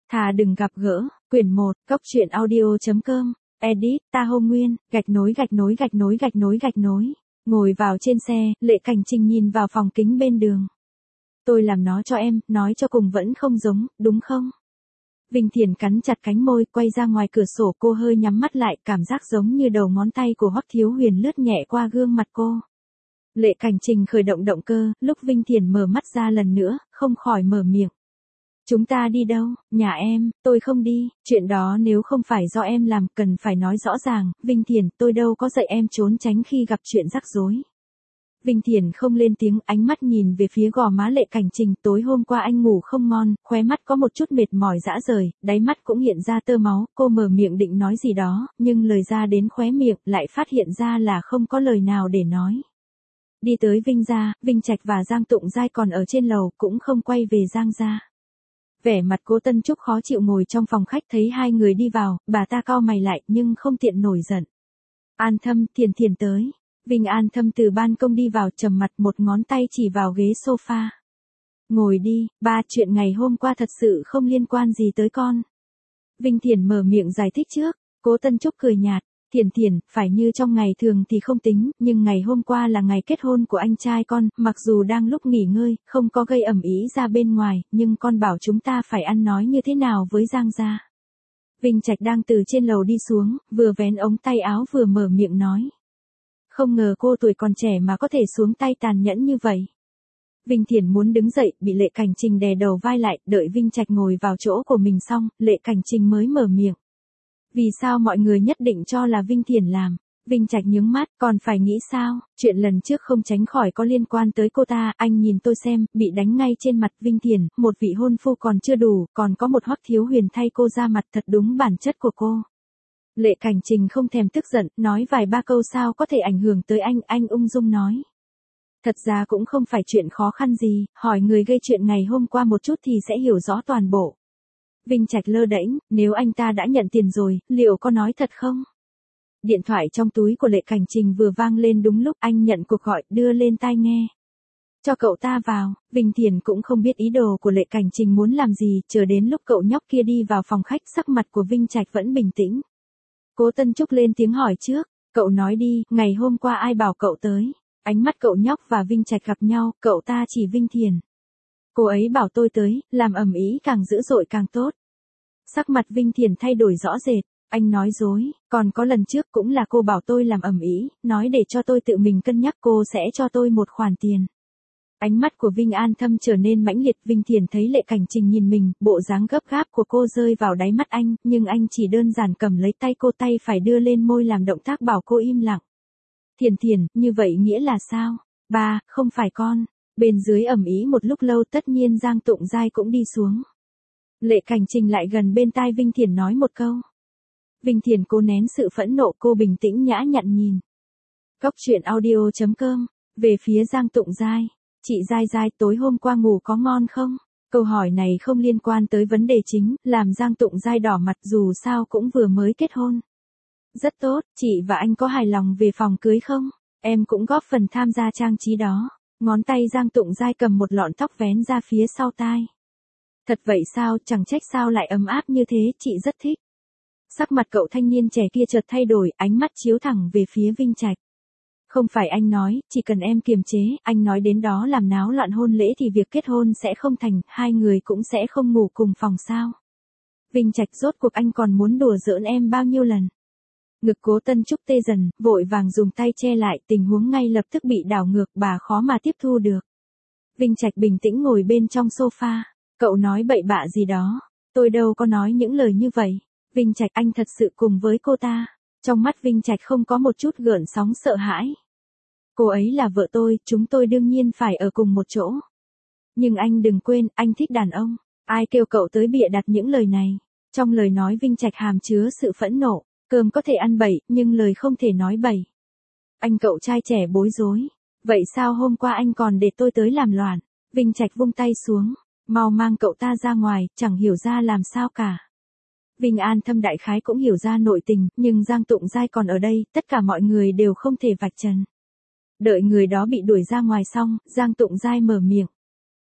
Thà đừng gặp gỡ, quyển 1, cốc truyện audio.com, edit, ta Hô Nguyên, gạch nối. Ngồi vào trên xe, Lệ Cảnh Trình nhìn vào phòng kính bên đường. Tôi làm nó cho em, nói cho cùng vẫn không giống, đúng không? Vinh Thiền cắn chặt cánh môi, quay ra ngoài cửa sổ, cô hơi nhắm mắt lại, cảm giác giống như đầu ngón tay của Hoắc Thiếu Huyền lướt nhẹ qua gương mặt cô. Lệ Cảnh Trình khởi động động cơ, lúc Vinh Thiền mở mắt ra lần nữa, không khỏi mở miệng. Chúng ta đi đâu? Nhà em, tôi không đi, chuyện đó nếu không phải do em làm, cần phải nói rõ ràng, Vinh Thiền, tôi đâu có dạy em trốn tránh khi gặp chuyện rắc rối. Vinh Thiền không lên tiếng, ánh mắt nhìn về phía gò má Lệ Cảnh Trình, tối hôm qua anh ngủ không ngon, khóe mắt có một chút mệt mỏi rã rời, đáy mắt cũng hiện ra tơ máu, cô mở miệng định nói gì đó, nhưng lời ra đến khóe miệng, lại phát hiện ra là không có lời nào để nói. Đi tới Vinh gia, Vinh Trạch và Giang Tụng Giai còn ở trên lầu, cũng không quay về Giang gia. Vẻ mặt Cố Tân Trúc khó chịu ngồi trong phòng khách, thấy hai người đi vào, bà ta cau mày lại nhưng không tiện nổi giận. An Thâm, Thiền tới. Vinh An Thâm từ ban công đi vào, trầm mặt, một ngón tay chỉ vào ghế sofa. Ngồi đi, ba, chuyện ngày hôm qua thật sự không liên quan gì tới con. Vinh Thiền mở miệng giải thích trước. Cố Tân Trúc cười nhạt. Thiền, phải như trong ngày thường thì không tính, nhưng ngày hôm qua là ngày kết hôn của anh trai con, mặc dù đang lúc nghỉ ngơi, không có gây ầm ĩ ra bên ngoài, nhưng con bảo chúng ta phải ăn nói như thế nào với Giang gia. Vinh Trạch đang từ trên lầu đi xuống, vừa vén ống tay áo vừa mở miệng nói. Không ngờ cô tuổi còn trẻ mà có thể xuống tay tàn nhẫn như vậy. Vinh Thiền muốn đứng dậy, bị Lệ Cảnh Trình đè đầu vai lại, đợi Vinh Trạch ngồi vào chỗ của mình xong, Lệ Cảnh Trình mới mở miệng. Vì sao mọi người nhất định cho là Vinh Thiền làm? Vinh Trạch nhướng mắt, còn phải nghĩ sao? Chuyện lần trước không tránh khỏi có liên quan tới cô ta, anh nhìn tôi xem, bị đánh ngay trên mặt. Vinh Thiền, một vị hôn phu còn chưa đủ, còn có một Hoắc Thiếu Huyền thay cô ra mặt, thật đúng bản chất của cô. Lệ Cảnh Trình không thèm tức giận, nói vài ba câu sao có thể ảnh hưởng tới anh ung dung nói. Thật ra cũng không phải chuyện khó khăn gì, hỏi người gây chuyện ngày hôm qua một chút thì sẽ hiểu rõ toàn bộ. Vinh Trạch lơ đễnh, nếu anh ta đã nhận tiền rồi, liệu có nói thật không? Điện thoại trong túi của Lệ Cảnh Trình vừa vang lên đúng lúc anh nhận cuộc gọi, đưa lên tai nghe. Cho cậu ta vào. Vinh Thiền cũng không biết ý đồ của Lệ Cảnh Trình muốn làm gì, chờ đến lúc cậu nhóc kia đi vào phòng khách, sắc mặt của Vinh Trạch vẫn bình tĩnh. Cố Tân Trúc lên tiếng hỏi trước, cậu nói đi, ngày hôm qua ai bảo cậu tới? Ánh mắt cậu nhóc và Vinh Trạch gặp nhau, cậu ta chỉ Vinh Thiền. Cô ấy bảo tôi tới, làm ầm ĩ càng dữ dội càng tốt. Sắc mặt Vinh Thiền thay đổi rõ rệt, anh nói dối, còn có lần trước cũng là cô bảo tôi làm ầm ĩ, nói để cho tôi tự mình cân nhắc, cô sẽ cho tôi một khoản tiền. Ánh mắt của Vinh An Thâm trở nên mãnh liệt. Vinh Thiền thấy Lệ Cảnh Trình nhìn mình, bộ dáng gấp gáp của cô rơi vào đáy mắt anh, nhưng anh chỉ đơn giản cầm lấy tay cô, tay phải đưa lên môi làm động tác bảo cô im lặng. Thiền, như vậy nghĩa là sao? Ba, không phải con. Bên dưới ầm ĩ một lúc lâu, tất nhiên Giang Tụng Giai cũng đi xuống. Lệ Cảnh Trình lại gần bên tai Vinh Thiền nói một câu. Vinh Thiền cố nén sự phẫn nộ, cô bình tĩnh nhã nhặn nhìn. cốc truyện audio.com, về phía Giang Tụng Giai. Chị Giai, tối hôm qua ngủ có ngon không? Câu hỏi này không liên quan tới vấn đề chính, làm Giang Tụng Giai đỏ mặt, dù sao cũng vừa mới kết hôn. Rất tốt, chị và anh có hài lòng về phòng cưới không? Em cũng góp phần tham gia trang trí đó. Ngón tay Giang Tụng Giai cầm một lọn tóc vén ra phía sau tai. Thật vậy sao, chẳng trách sao lại ấm áp như thế, chị rất thích. Sắc mặt cậu thanh niên trẻ kia chợt thay đổi, ánh mắt chiếu thẳng về phía Vinh Trạch. Không phải anh nói, chỉ cần em kiềm chế, anh nói đến đó làm náo loạn hôn lễ thì việc kết hôn sẽ không thành, hai người cũng sẽ không ngủ cùng phòng sao. Vinh Trạch, rốt cuộc anh còn muốn đùa giỡn em bao nhiêu lần? Ngực Cố Tân Trúc tê dần, vội vàng dùng tay che lại, tình huống ngay lập tức bị đảo ngược, bà khó mà tiếp thu được. Vinh Trạch bình tĩnh ngồi bên trong sofa, cậu nói bậy bạ gì đó, tôi đâu có nói những lời như vậy. Vinh Trạch, anh thật sự cùng với cô ta. Trong mắt Vinh Trạch không có một chút gợn sóng sợ hãi. Cô ấy là vợ tôi, chúng tôi đương nhiên phải ở cùng một chỗ. Nhưng anh đừng quên, anh thích đàn ông. Ai kêu cậu tới bịa đặt những lời này? Trong lời nói Vinh Trạch hàm chứa sự phẫn nộ. Cơm có thể ăn bậy, nhưng lời không thể nói bậy. Anh cậu trai trẻ bối rối. Vậy sao hôm qua anh còn để tôi tới làm loạn? Vinh Trạch vung tay xuống. Mau mang cậu ta ra ngoài, chẳng hiểu ra làm sao cả. Vinh An Thâm đại khái cũng hiểu ra nội tình, nhưng Giang Tụng Giai còn ở đây, tất cả mọi người đều không thể vạch trần. Đợi người đó bị đuổi ra ngoài xong, Giang Tụng Giai mở miệng.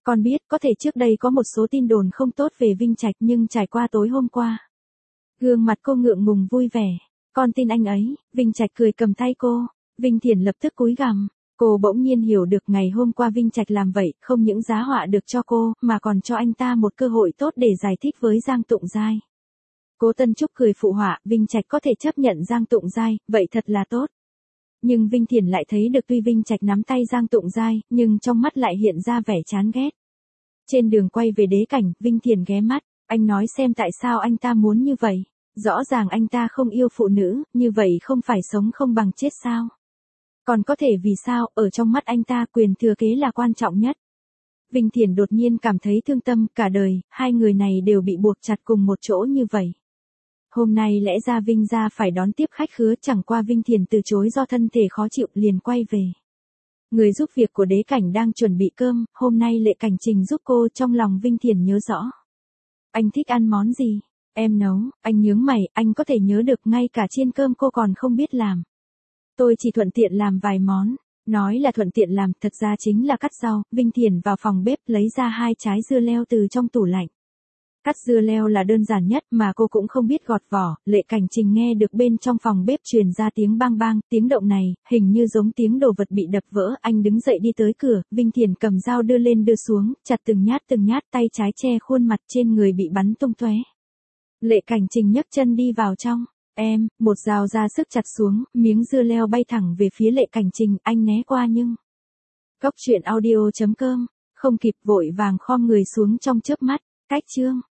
Con biết có thể trước đây có một số tin đồn không tốt về Vinh Trạch nhưng trải qua tối hôm qua. Gương mặt cô ngượng ngùng vui vẻ. Con tin anh ấy, Vinh Trạch cười cầm tay cô. Vinh Thiển lập tức cúi gằm. Cô bỗng nhiên hiểu được ngày hôm qua Vinh Trạch làm vậy không những giá họa được cho cô mà còn cho anh ta một cơ hội tốt để giải thích với Giang Tụng Giai. Cố Tân Trúc cười phụ họa, Vinh Trạch có thể chấp nhận Giang Tụng Giai, vậy thật là tốt. Nhưng Vinh Thiển lại thấy được tuy Vinh Trạch nắm tay Giang Tụng Giai, nhưng trong mắt lại hiện ra vẻ chán ghét. Trên đường quay về Đế Cảnh, Vinh Thiển ghé mắt, anh nói xem tại sao anh ta muốn như vậy. Rõ ràng anh ta không yêu phụ nữ, như vậy không phải sống không bằng chết sao? Còn có thể vì sao, ở trong mắt anh ta quyền thừa kế là quan trọng nhất. Vinh Thiển đột nhiên cảm thấy thương tâm, cả đời, hai người này đều bị buộc chặt cùng một chỗ như vậy. Hôm nay lẽ ra Vinh gia phải đón tiếp khách khứa, chẳng qua Vinh Thiển từ chối do thân thể khó chịu liền quay về. Người giúp việc của Đế Cảnh đang chuẩn bị cơm, hôm nay Lệ Cảnh Trình giúp cô, trong lòng Vinh Thiển nhớ rõ. Anh thích ăn món gì? Em nấu. Anh nhướng mày, anh có thể nhớ được ngay cả chiên cơm cô còn không biết làm. Tôi chỉ thuận tiện làm vài món. Nói là thuận tiện làm, thật ra chính là cắt rau. Vinh Thiển vào phòng bếp lấy ra 2 trái dưa leo từ trong tủ lạnh. Cắt dưa leo là đơn giản nhất mà cô cũng không biết gọt vỏ. Lệ Cảnh Trình nghe được bên trong phòng bếp truyền ra tiếng bang bang, tiếng động này, hình như giống tiếng đồ vật bị đập vỡ. Anh đứng dậy đi tới cửa, Vinh Thiển cầm dao đưa lên đưa xuống, chặt từng nhát, tay trái che khuôn mặt, trên người bị bắn tung tóe. Lệ Cảnh Trình nhấc chân đi vào trong. Em, một dao ra sức chặt xuống, miếng dưa leo bay thẳng về phía Lệ Cảnh Trình, anh né qua nhưng. Cốc truyện audio.com, không kịp vội vàng khom người xuống trong chớp mắt, cách chương.